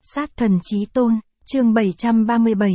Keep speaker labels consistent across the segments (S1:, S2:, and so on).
S1: Sát thần chí tôn, chương 737,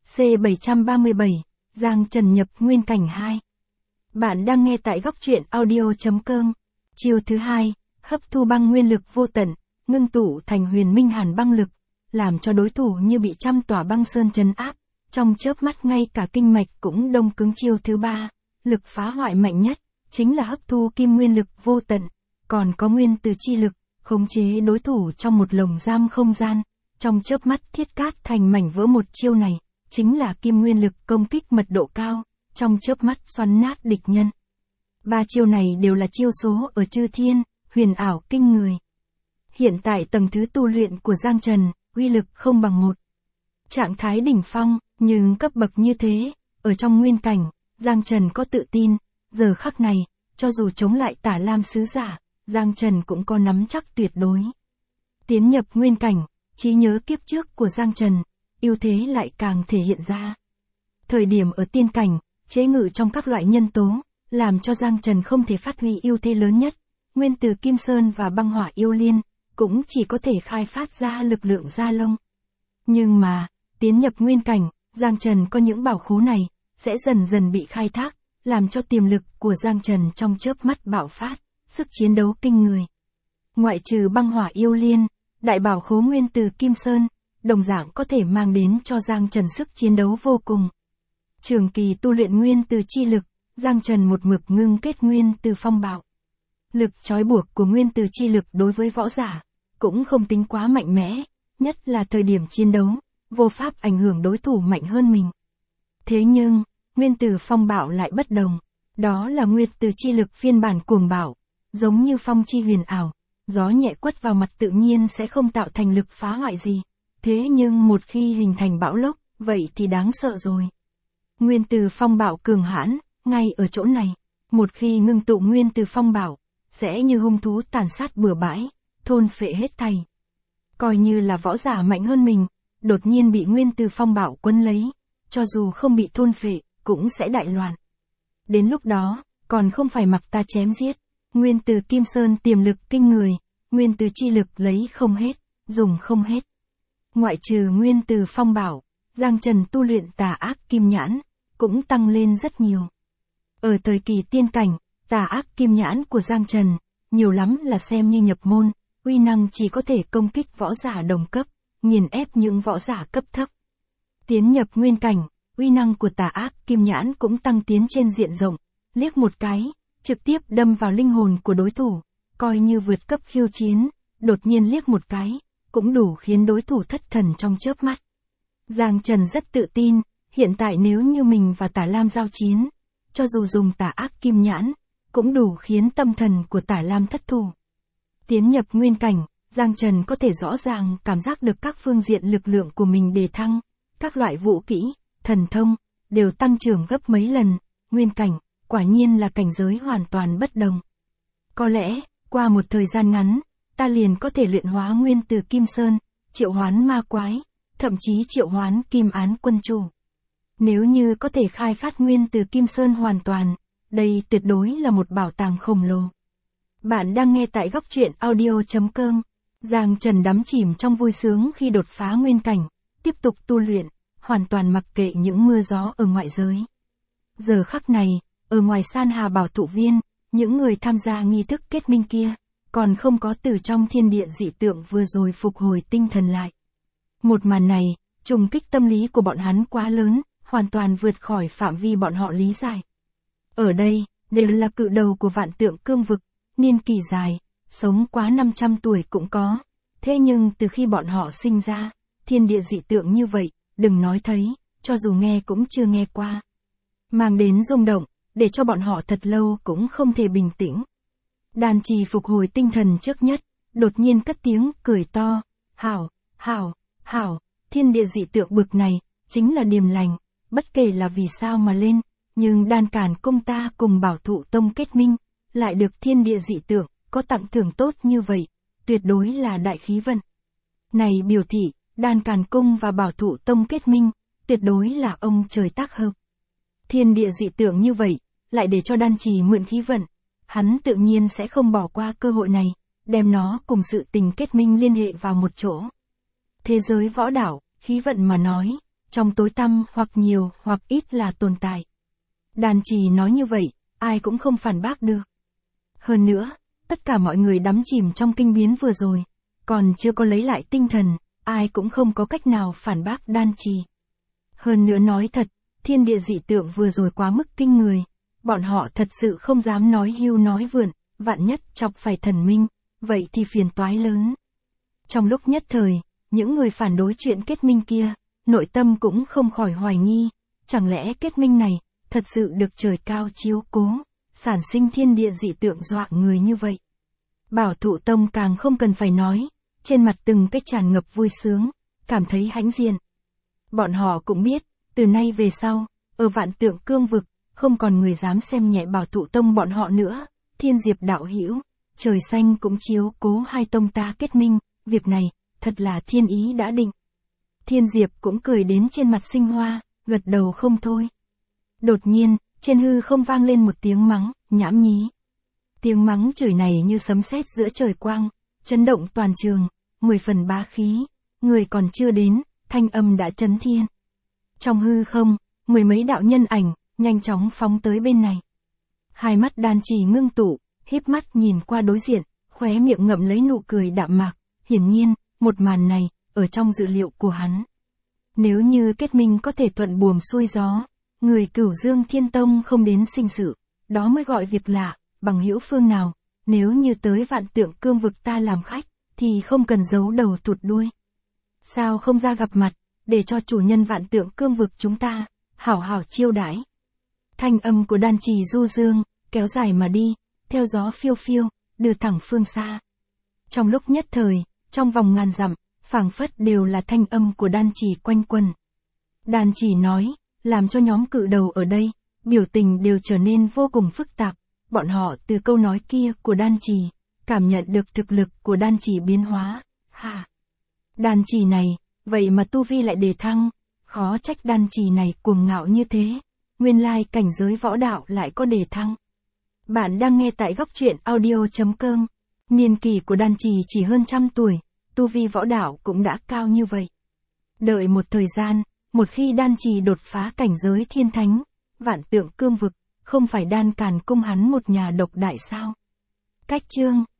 S1: C737, Giang Trần nhập nguyên cảnh 2. Bạn đang nghe tại góc truyện audio.com. Chiêu thứ 2, hấp thu băng nguyên lực vô tận, ngưng tụ thành huyền minh hàn băng lực, làm cho đối thủ như bị trăm tòa băng sơn trấn áp, trong chớp mắt ngay cả kinh mạch cũng đông cứng. Chiêu thứ 3, lực phá hoại mạnh nhất, chính là hấp thu kim nguyên lực vô tận, còn có nguyên từ chi lực, khống chế đối thủ trong một lồng giam không gian, trong chớp mắt thiết cát thành mảnh vỡ. Một chiêu này, chính là kim nguyên lực công kích mật độ cao, trong chớp mắt xoắn nát địch nhân. Ba chiêu này đều là chiêu số ở chư thiên, huyền ảo kinh người. Hiện tại tầng thứ tu luyện của Giang Trần, uy lực không bằng một. Trạng thái đỉnh phong, nhưng cấp bậc như thế, ở trong nguyên cảnh, Giang Trần có tự tin, giờ khắc này, cho dù chống lại Tả Lam sứ giả, Giang Trần cũng có nắm chắc tuyệt đối. Tiến nhập nguyên cảnh, trí nhớ kiếp trước của Giang Trần, ưu thế lại càng thể hiện ra. Thời điểm ở tiên cảnh, chế ngự trong các loại nhân tố, làm cho Giang Trần không thể phát huy ưu thế lớn nhất. Nguyên từ Kim Sơn và băng hỏa yêu liên, cũng chỉ có thể khai phát ra lực lượng da lông. Nhưng mà, tiến nhập nguyên cảnh, Giang Trần có những bảo khố này, sẽ dần dần bị khai thác, làm cho tiềm lực của Giang Trần trong chớp mắt bạo phát, sức chiến đấu kinh người. Ngoại trừ băng hỏa yêu liên, đại bảo khố nguyên từ Kim Sơn, đồng dạng có thể mang đến cho Giang Trần sức chiến đấu vô cùng. Trường kỳ tu luyện nguyên từ chi lực, Giang Trần một mực ngưng kết nguyên từ phong bạo. Lực trói buộc của nguyên từ chi lực đối với võ giả, cũng không tính quá mạnh mẽ, nhất là thời điểm chiến đấu, vô pháp ảnh hưởng đối thủ mạnh hơn mình. Thế nhưng, nguyên từ phong bạo lại bất đồng, đó là nguyên từ chi lực phiên bản cuồng bạo, giống như phong chi huyền ảo, gió nhẹ quất vào mặt tự nhiên sẽ không tạo thành lực phá hoại gì. Thế nhưng một khi hình thành bão lốc, vậy thì đáng sợ rồi. Nguyên từ phong bạo cường hãn, ngay ở chỗ này, một khi ngưng tụ nguyên từ phong bạo, sẽ như hung thú tàn sát bừa bãi, thôn phệ hết thảy. Coi như là võ giả mạnh hơn mình, đột nhiên bị nguyên từ phong bạo quấn lấy, cho dù không bị thôn phệ, cũng sẽ đại loạn. Đến lúc đó, còn không phải mặc ta chém giết. Nguyên từ Kim Sơn tiềm lực kinh người, nguyên từ chi lực lấy không hết, dùng không hết. Ngoại trừ nguyên từ phong bạo, Giang Trần tu luyện tà ác kim nhãn, cũng tăng lên rất nhiều. Ở thời kỳ tiên cảnh, tà ác kim nhãn của Giang Trần, nhiều lắm là xem như nhập môn, uy năng chỉ có thể công kích võ giả đồng cấp, nghiền ép những võ giả cấp thấp. Tiến nhập nguyên cảnh, uy năng của tà ác kim nhãn cũng tăng tiến trên diện rộng, liếc một cái, trực tiếp đâm vào linh hồn của đối thủ, coi như vượt cấp khiêu chiến, đột nhiên liếc một cái, cũng đủ khiến đối thủ thất thần trong chớp mắt. Giang Trần rất tự tin, hiện tại nếu như mình và Tả Lam giao chiến, cho dù dùng tà ác kim nhãn, cũng đủ khiến tâm thần của Tả Lam thất thủ. Tiến nhập nguyên cảnh, Giang Trần có thể rõ ràng cảm giác được các phương diện lực lượng của mình đề thăng, các loại vũ kỹ, thần thông, đều tăng trưởng gấp mấy lần. Nguyên cảnh, quả nhiên là cảnh giới hoàn toàn bất đồng. Có lẽ, qua một thời gian ngắn, ta liền có thể luyện hóa nguyên từ Kim Sơn, triệu hoán ma quái, thậm chí triệu hoán kim án quân chủ. Nếu như có thể khai phát nguyên từ Kim Sơn hoàn toàn, đây tuyệt đối là một bảo tàng khổng lồ. Bạn đang nghe tại góc truyện audio.com. Giang Trần đắm chìm trong vui sướng khi đột phá nguyên cảnh, tiếp tục tu luyện, hoàn toàn mặc kệ những mưa gió ở ngoại giới. Giờ khắc này, ở ngoài San Hà Bảo Thụ Viên, những người tham gia nghi thức kết minh kia, còn không có từ trong thiên địa dị tượng vừa rồi phục hồi tinh thần lại. Một màn này, trùng kích tâm lý của bọn hắn quá lớn, hoàn toàn vượt khỏi phạm vi bọn họ lý giải. Ở đây, đều là cự đầu của vạn tượng cương vực, niên kỳ dài, sống quá 500 tuổi cũng có. Thế nhưng từ khi bọn họ sinh ra, thiên địa dị tượng như vậy, đừng nói thấy, cho dù nghe cũng chưa nghe qua. Mang đến rung động, để cho bọn họ thật lâu cũng không thể bình tĩnh. Đàn trì phục hồi tinh thần trước nhất, đột nhiên cất tiếng cười to, hảo, hảo, hảo, thiên địa dị tượng bực này, chính là điềm lành, bất kể là vì sao mà lên, nhưng Đan Càn Cung ta cùng Bảo Thụ Tông kết minh, lại được thiên địa dị tượng, có tặng thưởng tốt như vậy, tuyệt đối là đại khí vận. Này biểu thị, Đan Càn Cung và Bảo Thụ Tông kết minh, tuyệt đối là ông trời tác hợp. Thiên địa dị tượng như vậy, lại để cho Đan Trì mượn khí vận, hắn tự nhiên sẽ không bỏ qua cơ hội này, đem nó cùng sự tình kết minh liên hệ vào một chỗ. Thế giới võ đạo, khí vận mà nói, trong tối tăm hoặc nhiều hoặc ít là tồn tại. Đàn Trì nói như vậy, ai cũng không phản bác được. Hơn nữa, tất cả mọi người đắm chìm trong kinh biến vừa rồi, còn chưa có lấy lại tinh thần, ai cũng không có cách nào phản bác Đan Trì. Hơn nữa nói thật, thiên địa dị tượng vừa rồi quá mức kinh người, bọn họ thật sự không dám nói hưu nói vượn, vạn nhất chọc phải thần minh, vậy thì phiền toái lớn. Trong lúc nhất thời, những người phản đối chuyện kết minh kia, nội tâm cũng không khỏi hoài nghi, chẳng lẽ kết minh này, thật sự được trời cao chiếu cố, sản sinh thiên địa dị tượng dọa người như vậy. Bảo Thụ Tông càng không cần phải nói, trên mặt từng cái tràn ngập vui sướng, cảm thấy hãnh diện. Bọn họ cũng biết, từ nay về sau, ở Vạn Tượng Cương vực, không còn người dám xem nhẹ Bảo Thụ Tông bọn họ nữa, Thiên Diệp đạo hữu, trời xanh cũng chiếu cố hai tông ta kết minh, việc này, thật là thiên ý đã định. Thiên Diệp cũng cười đến trên mặt sinh hoa, gật đầu không thôi. Đột nhiên, trên hư không vang lên một tiếng mắng, nhảm nhí. Tiếng mắng chửi này như sấm sét giữa trời quang, chấn động toàn trường, 10 phần bá khí, người còn chưa đến, thanh âm đã chấn thiên. Trong hư không, 10 mấy đạo nhân ảnh, nhanh chóng phóng tới bên này. Hai mắt Đan Trì ngưng tụ, híp mắt nhìn qua đối diện, khóe miệng ngậm lấy nụ cười đạm mạc, hiển nhiên, một màn này, ở trong dự liệu của hắn. Nếu như kết minh có thể thuận buồm xuôi gió, người Cửu Dương Thiên Tông không đến sinh sự, đó mới gọi việc lạ, bằng hữu phương nào, nếu như tới Vạn Tượng Cương vực ta làm khách, thì không cần giấu đầu thụt đuôi. Sao không ra gặp mặt, để cho chủ nhân Vạn Tượng Cương vực chúng ta, hảo hảo chiêu đãi. Thanh âm của Đan Trì du dương, kéo dài mà đi, theo gió phiêu phiêu, đưa thẳng phương xa. Trong lúc nhất thời, trong vòng ngàn dặm, phảng phất đều là thanh âm của Đan Trì quanh quần. Đan Trì nói, làm cho nhóm cự đầu ở đây, biểu tình đều trở nên vô cùng phức tạp, bọn họ từ câu nói kia của Đan Trì, cảm nhận được thực lực của Đan Trì biến hóa. Hà! Đan Trì này, vậy mà tu vi lại đề thăng, khó trách Đan Trì này cuồng ngạo như thế, nguyên lai cảnh giới võ đạo lại có đề thăng. Bạn đang nghe tại góc truyện audio.com, niên kỷ của Đan Trì chỉ hơn 100 tuổi, tu vi võ đạo cũng đã cao như vậy. Đợi một thời gian, một khi Đan Trì đột phá cảnh giới thiên thánh, Vạn Tượng Cương vực, không phải Đan Càn cung hắn một nhà độc đại sao? Cách chương